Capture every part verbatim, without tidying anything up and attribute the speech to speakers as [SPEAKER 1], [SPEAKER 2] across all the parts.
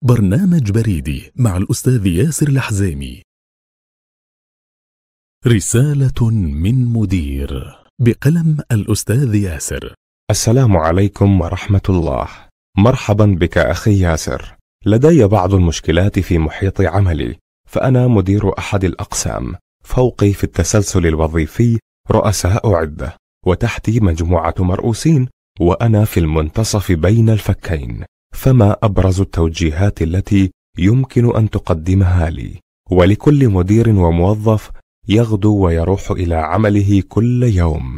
[SPEAKER 1] برنامج بريدي مع الأستاذ ياسر الحزيمي. رسالة من مدير بقلم الأستاذ ياسر.
[SPEAKER 2] السلام عليكم ورحمة الله. مرحبا بك أخي ياسر. لدي بعض المشكلات في محيط عملي، فأنا مدير أحد الأقسام. فوقي في التسلسل الوظيفي رؤساء عدة، وتحتي مجموعة مرؤوسين، وأنا في المنتصف بين الفكين. فما أبرز التوجيهات التي يمكن أن تقدمها لي؟ ولكل مدير وموظف يغدو ويروح إلى عمله كل يوم.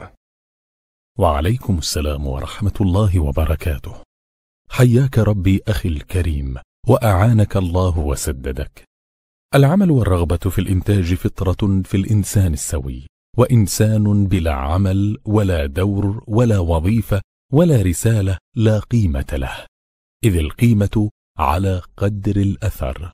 [SPEAKER 1] وعليكم السلام ورحمة الله وبركاته. حياك ربي أخي الكريم، وأعانك الله وسددك. العمل والرغبة في الإنتاج فطرة في الإنسان السوي، وإنسان بلا عمل ولا دور ولا وظيفة ولا رسالة لا قيمة له، إذ القيمة على قدر الأثر.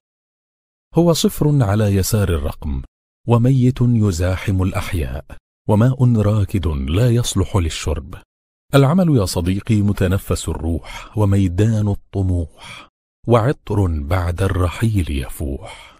[SPEAKER 1] هو صفر على يسار الرقم، وميت يزاحم الأحياء، وماء راكد لا يصلح للشرب. العمل يا صديقي متنفس الروح، وميدان الطموح، وعطر بعد الرحيل يفوح.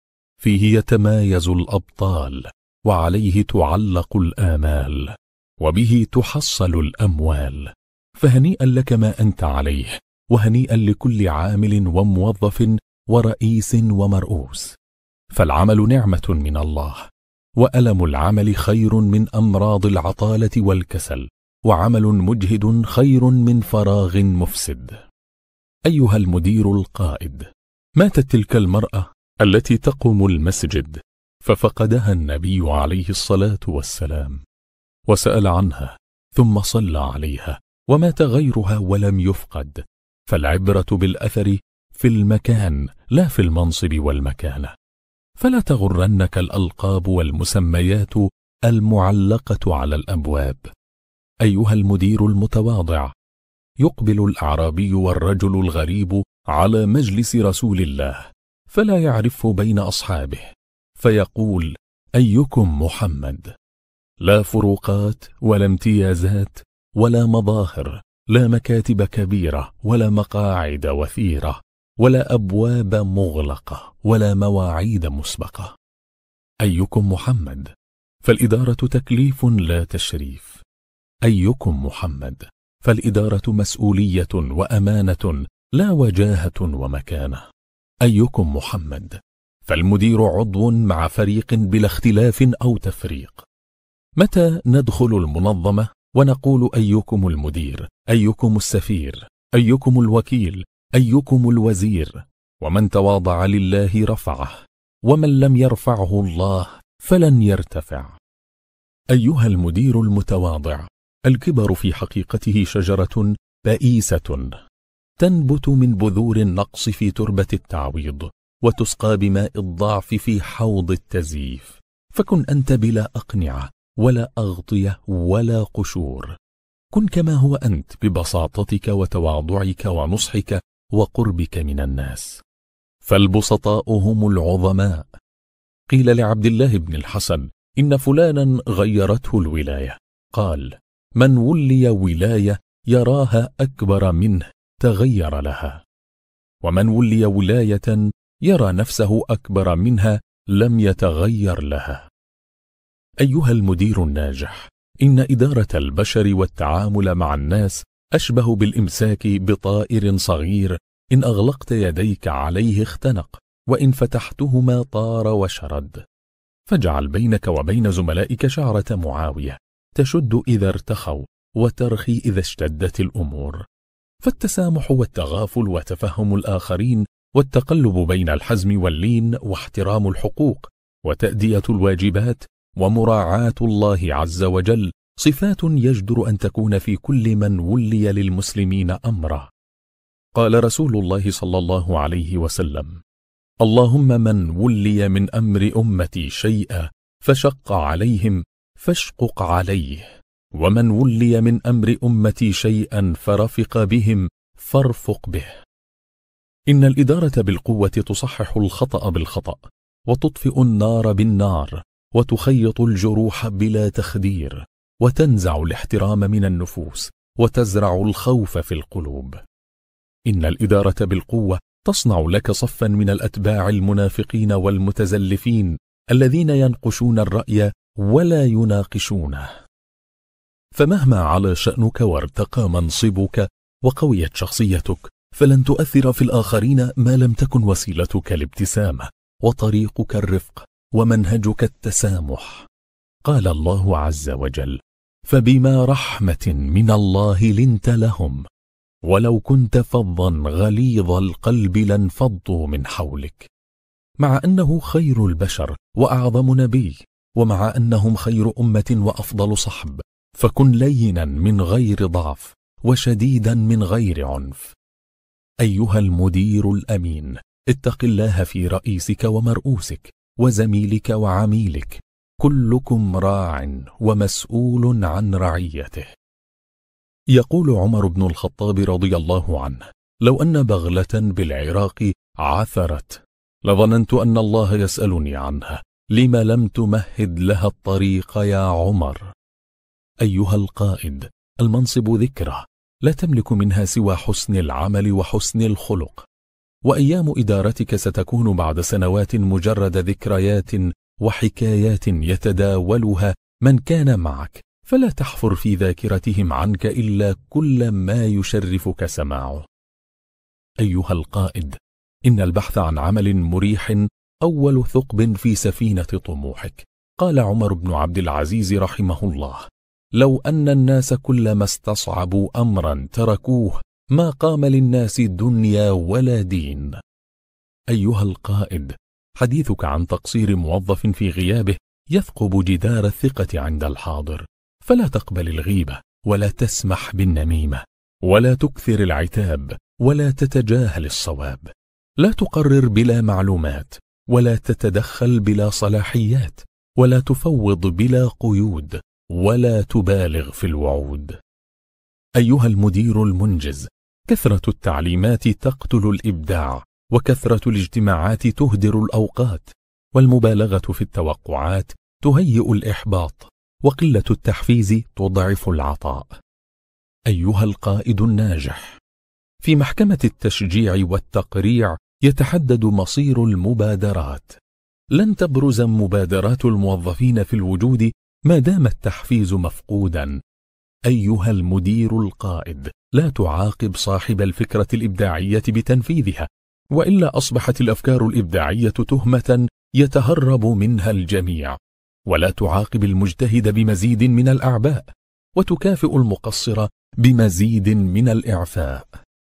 [SPEAKER 1] فيه يتمايز الأبطال، وعليه تعلق الآمال، وبه تحصل الأموال. فهنيئا لك ما أنت عليه، وهنيئا لكل عامل وموظف ورئيس ومرؤوس. فالعمل نعمة من الله، وألم العمل خير من أمراض العطالة والكسل، وعمل مجهد خير من فراغ مفسد. أيها المدير القائد، ماتت تلك المرأة التي تقوم المسجد، ففقدها النبي عليه الصلاة والسلام، وسأل عنها ثم صلى عليها، ومات غيرها ولم يفقد. فالعبرة بالأثر في المكان لا في المنصب والمكانة. فلا تغرنك الألقاب والمسميات المعلقة على الأبواب. أيها المدير المتواضع، يقبل الأعرابي والرجل الغريب على مجلس رسول الله، فلا يعرفه بين أصحابه، فيقول: أيكم محمد؟ لا فروقات ولا امتيازات ولا مظاهر، لا مكاتب كبيرة ولا مقاعد وثيرة، ولا أبواب مغلقة ولا مواعيد مسبقة. أيكم محمد؟ فالإدارة تكليف لا تشريف. أيكم محمد؟ فالإدارة مسؤولية وأمانة لا وجاهة ومكانة. أيكم محمد؟ فالمدير عضو مع فريق بلا اختلاف أو تفريق. متى ندخل المنظمة ونقول أيكم المدير، أيكم السفير، أيكم الوكيل، أيكم الوزير؟ ومن تواضع لله رفعه، ومن لم يرفعه الله فلن يرتفع. أيها المدير المتواضع، الكبر في حقيقته شجرة بئيسة تنبت من بذور النقص في تربة التعويض، وتسقى بماء الضعف في حوض التزييف. فكن أنت بلا أقنعة ولا أغطية ولا قشور. كن كما هو أنت ببساطتك وتواضعك ونصحك وقربك من الناس، فالبسطاء هم العظماء. قيل لعبد الله بن الحسن: إن فلانا غيرته الولاية. قال: من ولي ولاية يراها أكبر منه تغير لها، ومن ولي ولاية يرى نفسه أكبر منها لم يتغير لها. أيها المدير الناجح، إن إدارة البشر والتعامل مع الناس أشبه بالإمساك بطائر صغير، إن أغلقت يديك عليه اختنق، وإن فتحتهما طار وشرد. فاجعل بينك وبين زملائك شعرة معاوية، تشد إذا ارتخوا وترخي إذا اشتدت الأمور. فالتسامح والتغافل وتفهم الآخرين، والتقلب بين الحزم واللين، واحترام الحقوق، وتأدية الواجبات، ومراعاة الله عز وجل، صفات يجدر أن تكون في كل من ولي للمسلمين أمره. قال رسول الله صلى الله عليه وسلم: اللهم من ولي من أمر أمتي شيئا فشق عليهم فاشقق عليه، ومن ولي من أمر أمتي شيئا فرفق بهم فارفق به. إن الإدارة بالقوة تصحح الخطأ بالخطأ، وتطفئ النار بالنار، وتخيط الجروح بلا تخدير، وتنزع الاحترام من النفوس، وتزرع الخوف في القلوب. إن الإدارة بالقوة تصنع لك صفا من الأتباع المنافقين والمتزلفين الذين ينقشون الرأي ولا يناقشونه. فمهما على شأنك وارتقى منصبك وقويت شخصيتك، فلن تؤثر في الآخرين ما لم تكن وسيلتك الابتسامة وطريقك الرفق ومنهجك التسامح. قال الله عز وجل: فبما رحمة من الله لنت لهم ولو كنت فظا غليظ القلب لانفضوا من حولك. مع أنه خير البشر وأعظم نبي، ومع أنهم خير أمة وأفضل صحب، فكن لينا من غير ضعف وشديدا من غير عنف. أيها المدير الأمين، اتق الله في رئيسك ومرؤوسك وزميلك وعميلك، كلكم راع ومسؤول عن رعيته. يقول عمر بن الخطاب رضي الله عنه: لو أن بغلة بالعراق عثرت لظننت أن الله يسألني عنها، لم لم تمهد لها الطريق يا عمر. أيها القائد، المنصب ذكرى لا تملك منها سوى حسن العمل وحسن الخلق، وأيام إدارتك ستكون بعد سنوات مجرد ذكريات وحكايات يتداولها من كان معك، فلا تحفر في ذاكرتهم عنك إلا كل ما يشرفك سماعه. أيها القائد، إن البحث عن عمل مريح أول ثقب في سفينة طموحك. قال عمر بن عبد العزيز رحمه الله: لو أن الناس كلما استصعبوا أمرا تركوه ما قام للناس دنيا ولا دين. أيها القائد، حديثك عن تقصير موظف في غيابه يثقب جدار الثقة عند الحاضر، فلا تقبل الغيبة ولا تسمح بالنميمة ولا تكثر العتاب ولا تتجاهل الصواب. لا تقرر بلا معلومات ولا تتدخل بلا صلاحيات ولا تفوض بلا قيود ولا تبالغ في الوعود. أيها المدير المنجز، كثرة التعليمات تقتل الإبداع، وكثرة الاجتماعات تهدر الأوقات، والمبالغة في التوقعات تهيئ الإحباط، وقلة التحفيز تضعف العطاء. أيها القائد الناجح، في محكمة التشجيع والتقريع يتحدد مصير المبادرات. لن تبرز مبادرات الموظفين في الوجود ما دام التحفيز مفقودا. أيها المدير القائد، لا تعاقب صاحب الفكرة الإبداعية بتنفيذها، وإلا أصبحت الأفكار الإبداعية تهمة يتهرب منها الجميع. ولا تعاقب المجتهد بمزيد من الأعباء، وتكافئ المقصر بمزيد من الإعفاء.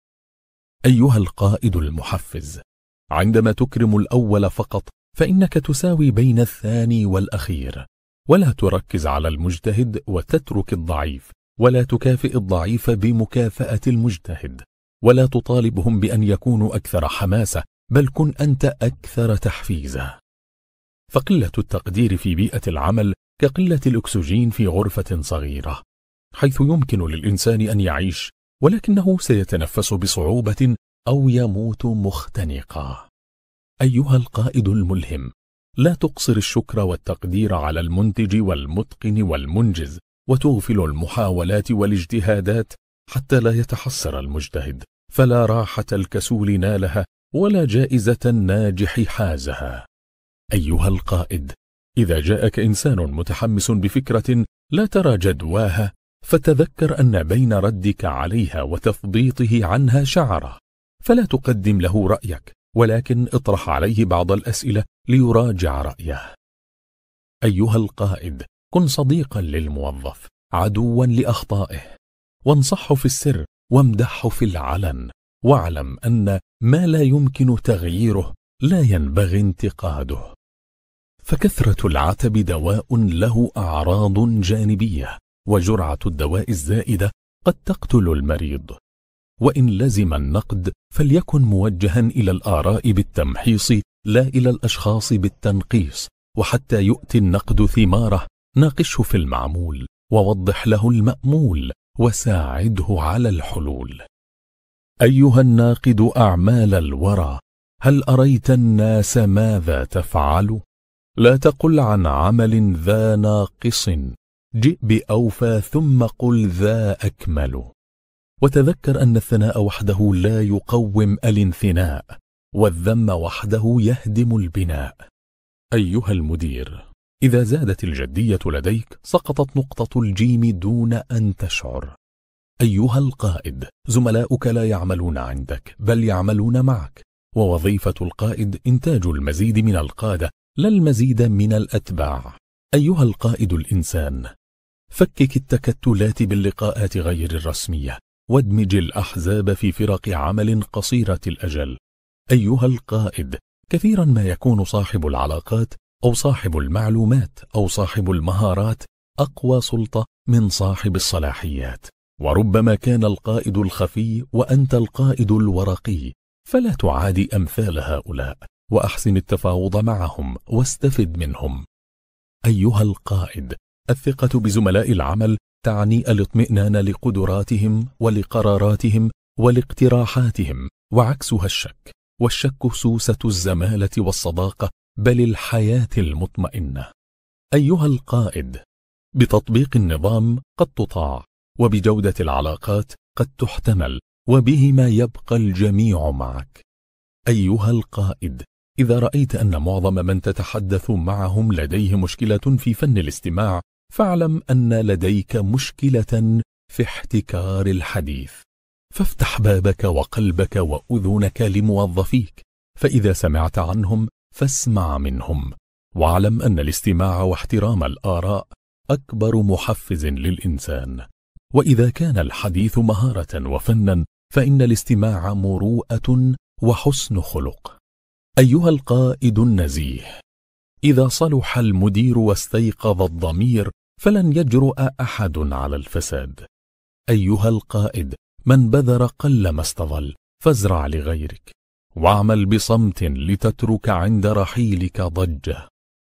[SPEAKER 1] أيها القائد المحفز، عندما تكرم الأول فقط فإنك تساوي بين الثاني والأخير، ولا تركز على المجتهد وتترك الضعيف، ولا تكافئ الضعيف بمكافأة المجتهد، ولا تطالبهم بأن يكونوا أكثر حماسة، بل كن أنت أكثر تحفيزا. فقلة التقدير في بيئة العمل كقلة الأكسجين في غرفة صغيرة، حيث يمكن للإنسان أن يعيش ولكنه سيتنفس بصعوبة أو يموت مختنقا. أيها القائد الملهم، لا تقصر الشكر والتقدير على المنتج والمتقن والمنجز، وتغفل المحاولات والاجتهادات حتى لا يتحسر المجتهد، فلا راحة الكسول نالها ولا جائزة الناجح حازها. أيها القائد، إذا جاءك إنسان متحمس بفكرة لا ترى جدواها، فتذكر أن بين ردك عليها وتثبيطه عنها شعرة، فلا تقدم له رأيك، ولكن اطرح عليه بعض الأسئلة ليراجع رأيه. أيها القائد، كن صديقا للموظف، عدوا لأخطائه، وانصحه في السر وامدحه في العلن، واعلم أن ما لا يمكن تغييره لا ينبغي انتقاده. فكثرة العتب دواء له أعراض جانبية، وجرعة الدواء الزائدة قد تقتل المريض. وإن لزم النقد فليكن موجها إلى الآراء بالتمحيص لا إلى الأشخاص بالتنقيص، وحتى يؤتي النقد ثماره ناقشه في المعمول، ووضح له المأمول، وساعده على الحلول. أيها الناقد أعمال الورى، هل أريت الناس ماذا تفعل؟ لا تقل عن عمل ذا ناقص، جئ بأوفى ثم قل ذا أكمل. وتذكر أن الثناء وحده لا يقوم الانثناء، والذم وحده يهدم البناء. أيها المدير، إذا زادت الجدية لديك سقطت نقطة الجيم دون أن تشعر. أيها القائد، زملاؤك لا يعملون عندك بل يعملون معك، ووظيفة القائد إنتاج المزيد من القادة لا المزيد من الأتباع. أيها القائد الإنسان، فكك التكتلات باللقاءات غير الرسمية، وادمج الأحزاب في فرق عمل قصيرة الأجل. أيها القائد، كثيرا ما يكون صاحب العلاقات أو صاحب المعلومات أو صاحب المهارات أقوى سلطة من صاحب الصلاحيات، وربما كان القائد الخفي وأنت القائد الورقي، فلا تعادي أمثال هؤلاء، وأحسن التفاوض معهم واستفد منهم. أيها القائد، الثقة بزملاء العمل تعني الاطمئنان لقدراتهم ولقراراتهم ولاقتراحاتهم، وعكسها الشك، والشك سوسة الزمالة والصداقة بل الحياة المطمئنة. أيها القائد، بتطبيق النظام قد تطاع، وبجودة العلاقات قد تحتمل، وبهما يبقى الجميع معك. أيها القائد، إذا رأيت أن معظم من تتحدث معهم لديه مشكلة في فن الاستماع، فاعلم أن لديك مشكلة في احتكار الحديث، فافتح بابك وقلبك وأذنك لموظفيك، فإذا سمعت عنهم فاسمع منهم، واعلم أن الاستماع واحترام الآراء أكبر محفز للإنسان. وإذا كان الحديث مهارة وفنا، فإن الاستماع مروءة وحسن خلق. أيها القائد النزيه، إذا صلح المدير واستيقظ الضمير فلن يجرؤ أحد على الفساد. أيها القائد، من بذر قل ما استظل، فازرع لغيرك، واعمل بصمت لتترك عند رحيلك ضجة.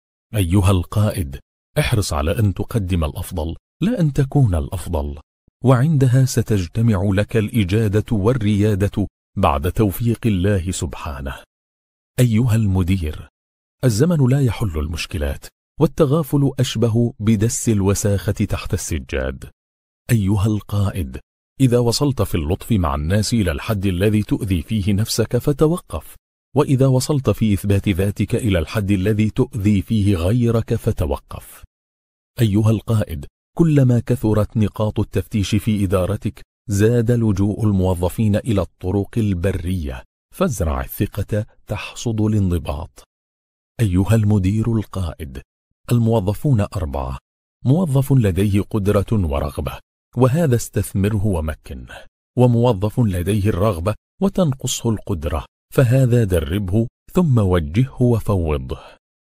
[SPEAKER 1] أيها القائد، احرص على أن تقدم الأفضل لا أن تكون الأفضل، وعندها ستجتمع لك الإجادة والريادة بعد توفيق الله سبحانه. أيها المدير، الزمن لا يحل المشكلات، والتغافل أشبه بدس الوساخة تحت السجاد. أيها القائد، إذا وصلت في اللطف مع الناس إلى الحد الذي تؤذي فيه نفسك فتوقف، وإذا وصلت في إثبات ذاتك إلى الحد الذي تؤذي فيه غيرك فتوقف. أيها القائد، كلما كثرت نقاط التفتيش في إدارتك زاد لجوء الموظفين إلى الطرق البرية، فازرع الثقة تحصد الانضباط. أيها المدير القائد، الموظفون أربعة: موظف لديه قدرة ورغبة، وهذا استثمره ومكنه، وموظف لديه الرغبة وتنقصه القدرة، فهذا دربه ثم وجهه وفوضه،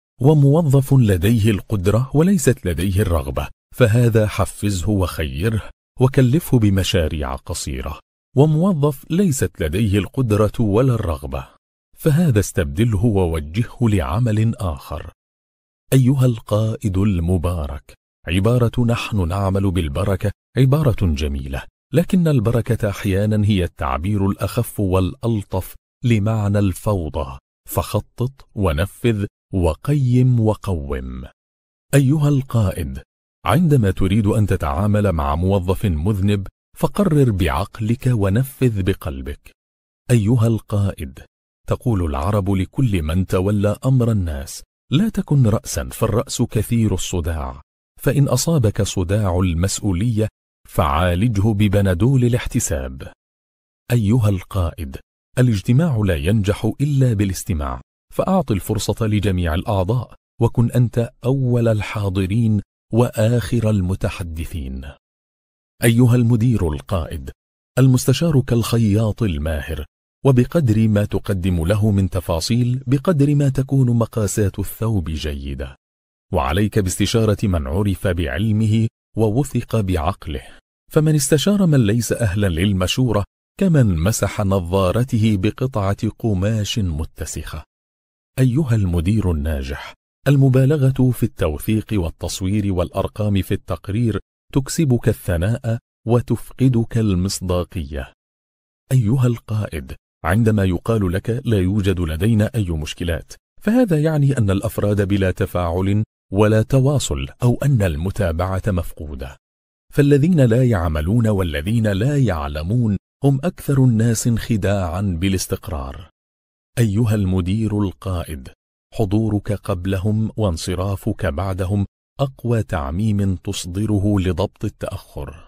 [SPEAKER 1] وموظف لديه القدرة وليست لديه الرغبة، فهذا حفزه وخيره وكلفه بمشاريع قصيرة، وموظف ليست لديه القدرة ولا الرغبة، فهذا استبدله ووجهه لعمل آخر. أيها القائد المبارك، عبارة نحن نعمل بالبركة عبارة جميلة، لكن البركة أحيانا هي التعبير الأخف والألطف لمعنى الفوضى، فخطط ونفذ وقيم وقوم. أيها القائد، عندما تريد أن تتعامل مع موظف مذنب فقرر بعقلك ونفذ بقلبك. أيها القائد، تقول العرب لكل من تولى أمر الناس: لا تكن رأسا، فالرأس كثير الصداع، فإن أصابك صداع المسؤولية فعالجه ببنادول الاحتساب. أيها القائد، الاجتماع لا ينجح إلا بالاستماع، فأعط الفرصة لجميع الأعضاء، وكن أنت أول الحاضرين وآخر المتحدثين. أيها المدير القائد، المستشار كالخياط الماهر، وبقدر ما تقدم له من تفاصيل بقدر ما تكون مقاسات الثوب جيدة، وعليك باستشارة من عرف بعلمه ووثق بعقله، فمن استشار من ليس أهلا للمشورة كمن مسح نظارته بقطعة قماش متسخة. أيها المدير الناجح، المبالغة في التوثيق والتصوير والأرقام في التقرير تكسبك الثناء وتفقدك المصداقية. أيها القائد، عندما يقال لك لا يوجد لدينا أي مشكلات، فهذا يعني أن الأفراد بلا تفاعل ولا تواصل، أو أن المتابعة مفقودة، فالذين لا يعملون والذين لا يعلمون هم أكثر الناس خداعا بالاستقرار. أيها المدير القائد، حضورك قبلهم وانصرافك بعدهم أقوى تعميم تصدره لضبط التأخر.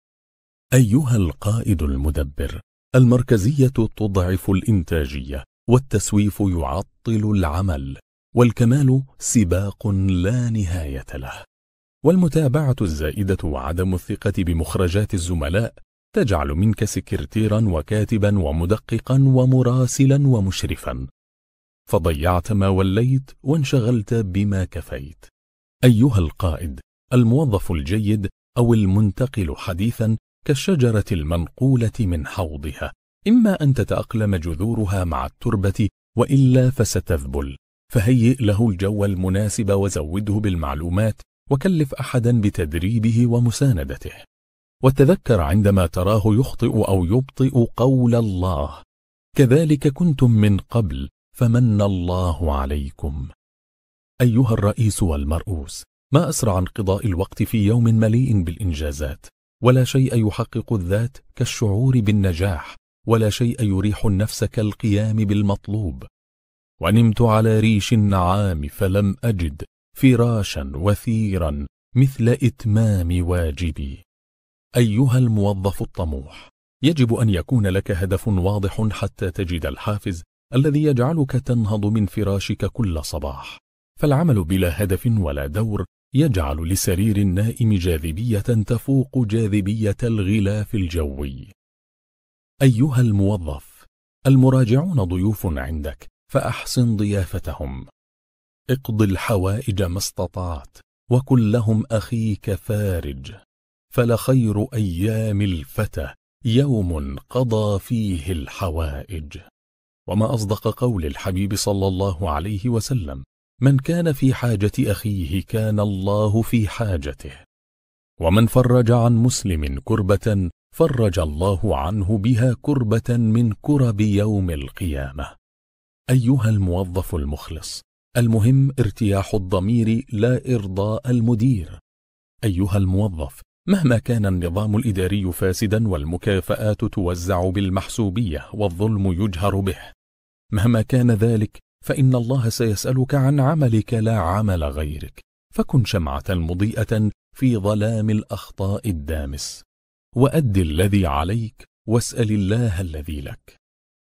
[SPEAKER 1] أيها القائد المدبر، المركزية تضعف الإنتاجية، والتسويف يعطل العمل، والكمال سباق لا نهاية له، والمتابعة الزائدة وعدم الثقة بمخرجات الزملاء تجعل منك سكرتيرا وكاتبا ومدققا ومراسلا ومشرفا، فضيعت ما وليت وانشغلت بما كفيت. أيها القائد، الموظف الجيد أو المنتقل حديثا كالشجرة المنقولة من حوضها، إما أن تتأقلم جذورها مع التربة وإلا فستذبل، فهيئ له الجو المناسب وزوده بالمعلومات، وكلف أحدا بتدريبه ومساندته. وتذكر عندما تراه يخطئ أو يبطئ قول الله: كذلك كنتم من قبل فمن الله عليكم. أيها الرئيس والمرؤوس، ما أسرع انقضاء الوقت في يوم مليء بالإنجازات، ولا شيء يحقق الذات كالشعور بالنجاح، ولا شيء يريح النفس كالقيام بالمطلوب. ونمت على ريش النعام فلم أجد فراشا وثيرا مثل إتمام واجبي. أيها الموظف الطموح، يجب أن يكون لك هدف واضح حتى تجد الحافز الذي يجعلك تنهض من فراشك كل صباح، فالعمل بلا هدف ولا دور يجعل لسرير النائم جاذبية تفوق جاذبية الغلاف الجوي. أيها الموظف، المراجعون ضيوف عندك، فأحسن ضيافتهم. اقض الحوائج ما استطعت، وكن لهم أخيك فارج، فلخير أيام الفتى يوم قضى فيه الحوائج. وما أصدق قول الحبيب صلى الله عليه وسلم: من كان في حاجة أخيه كان الله في حاجته، ومن فرج عن مسلم كربة فرج الله عنه بها كربة من كرب يوم القيامة. أيها الموظف المخلص، المهم ارتياح الضمير لا إرضاء المدير. أيها الموظف، مهما كان النظام الإداري فاسدا والمكافآت توزع بالمحسوبية والظلم يجهر به، مهما كان ذلك فإن الله سيسألك عن عملك لا عمل غيرك، فكن شمعة مضيئة في ظلام الأخطاء الدامس، وأد الذي عليك واسأل الله الذي لك.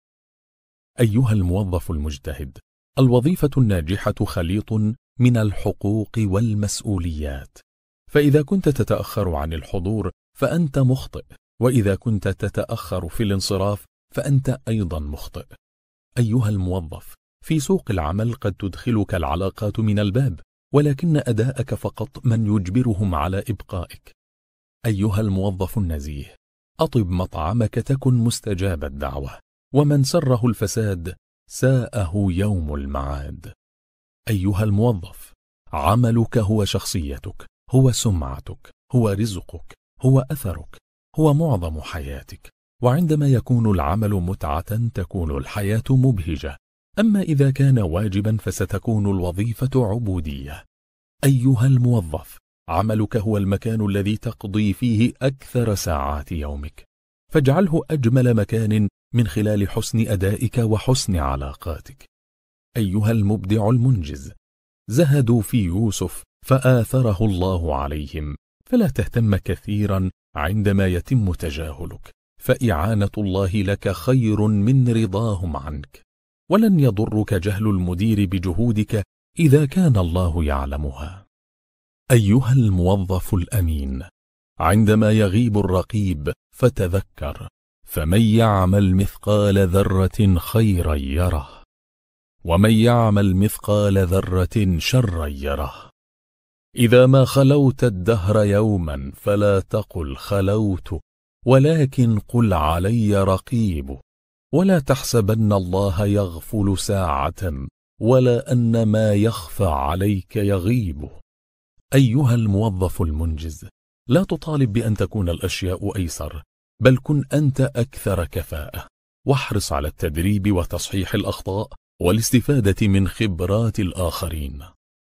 [SPEAKER 1] أيها الموظف المجتهد، الوظيفة الناجحة خليط من الحقوق والمسؤوليات، فإذا كنت تتأخر عن الحضور فأنت مخطئ، وإذا كنت تتأخر في الانصراف فأنت أيضا مخطئ. أيها الموظف، في سوق العمل قد تدخلك العلاقات من الباب، ولكن أداءك فقط من يجبرهم على إبقائك. أيها الموظف النزيه، أطب مطعمك تكن مستجاب الدعوة، ومن سره الفساد ساءه يوم المعاد. أيها الموظف، عملك هو شخصيتك، هو سمعتك، هو رزقك، هو أثرك، هو معظم حياتك، وعندما يكون العمل متعة تكون الحياة مبهجة، أما إذا كان واجبا فستكون الوظيفة عبودية. أيها الموظف، عملك هو المكان الذي تقضي فيه أكثر ساعات يومك، فاجعله أجمل مكان من خلال حسن أدائك وحسن علاقاتك. أيها المبدع المنجز، زهدوا في يوسف فآثره الله عليهم، فلا تهتم كثيرا عندما يتم تجاهلك، فإعانة الله لك خير من رضاهم عنك، ولن يضرك جهل المدير بجهودك إذا كان الله يعلمها. أيها الموظف الأمين، عندما يغيب الرقيب فتذكر: فمن يعمل مثقال ذرة خيرا يره، ومن يعمل مثقال ذرة شرا يره. إذا ما خلوت الدهر يوما فلا تقل خلوت، ولكن قل علي رقيب، ولا تحسبن الله يغفل ساعة، ولا أن ما يخفى عليك يغيب. أيها الموظف المنجز، لا تطالب بأن تكون الأشياء أيسر، بل كن أنت أكثر كفاءة، واحرص على التدريب وتصحيح الأخطاء والاستفادة من خبرات الآخرين.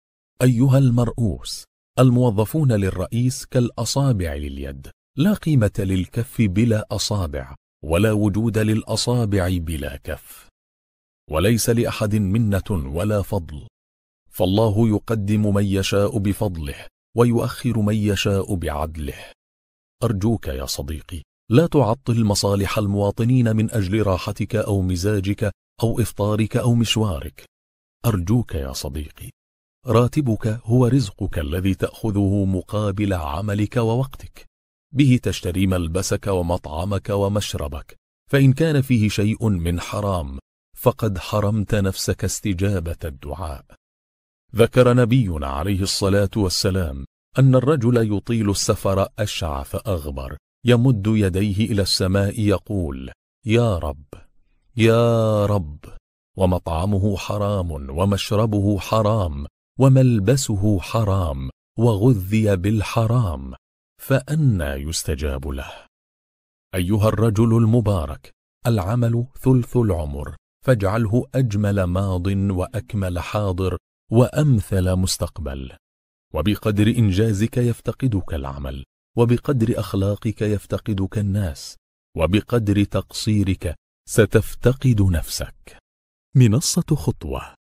[SPEAKER 1] أيها المرؤوس، الموظفون للرئيس كالأصابع لليد، لا قيمة للكف بلا أصابع، ولا وجود للأصابع بلا كف. وليس لأحد منة ولا فضل، فالله يقدم من يشاء بفضله ويؤخر من يشاء بعدله. أرجوك يا صديقي لا تعطل مصالح المواطنين من أجل راحتك أو مزاجك أو إفطارك أو مشوارك. أرجوك يا صديقي، راتبك هو رزقك الذي تأخذه مقابل عملك ووقتك، به تشتري ملبسك ومطعمك ومشربك، فإن كان فيه شيء من حرام فقد حرمت نفسك استجابة الدعاء. ذكر نبينا عليه الصلاة والسلام أن الرجل يطيل السفر أشعث أغبر يمد يديه إلى السماء يقول: يا رب يا رب، ومطعمه حرام ومشربه حرام وملبسه حرام وغذي بالحرام، فأنى يستجاب له؟ أيها الرجل المبارك، العمل ثلث العمر، فاجعله أجمل ماض وأكمل حاضر وأمثل مستقبل، وبقدر إنجازك يفتقدك العمل، وبقدر أخلاقك يفتقدك الناس، وبقدر تقصيرك ستفتقد نفسك. منصة خطوة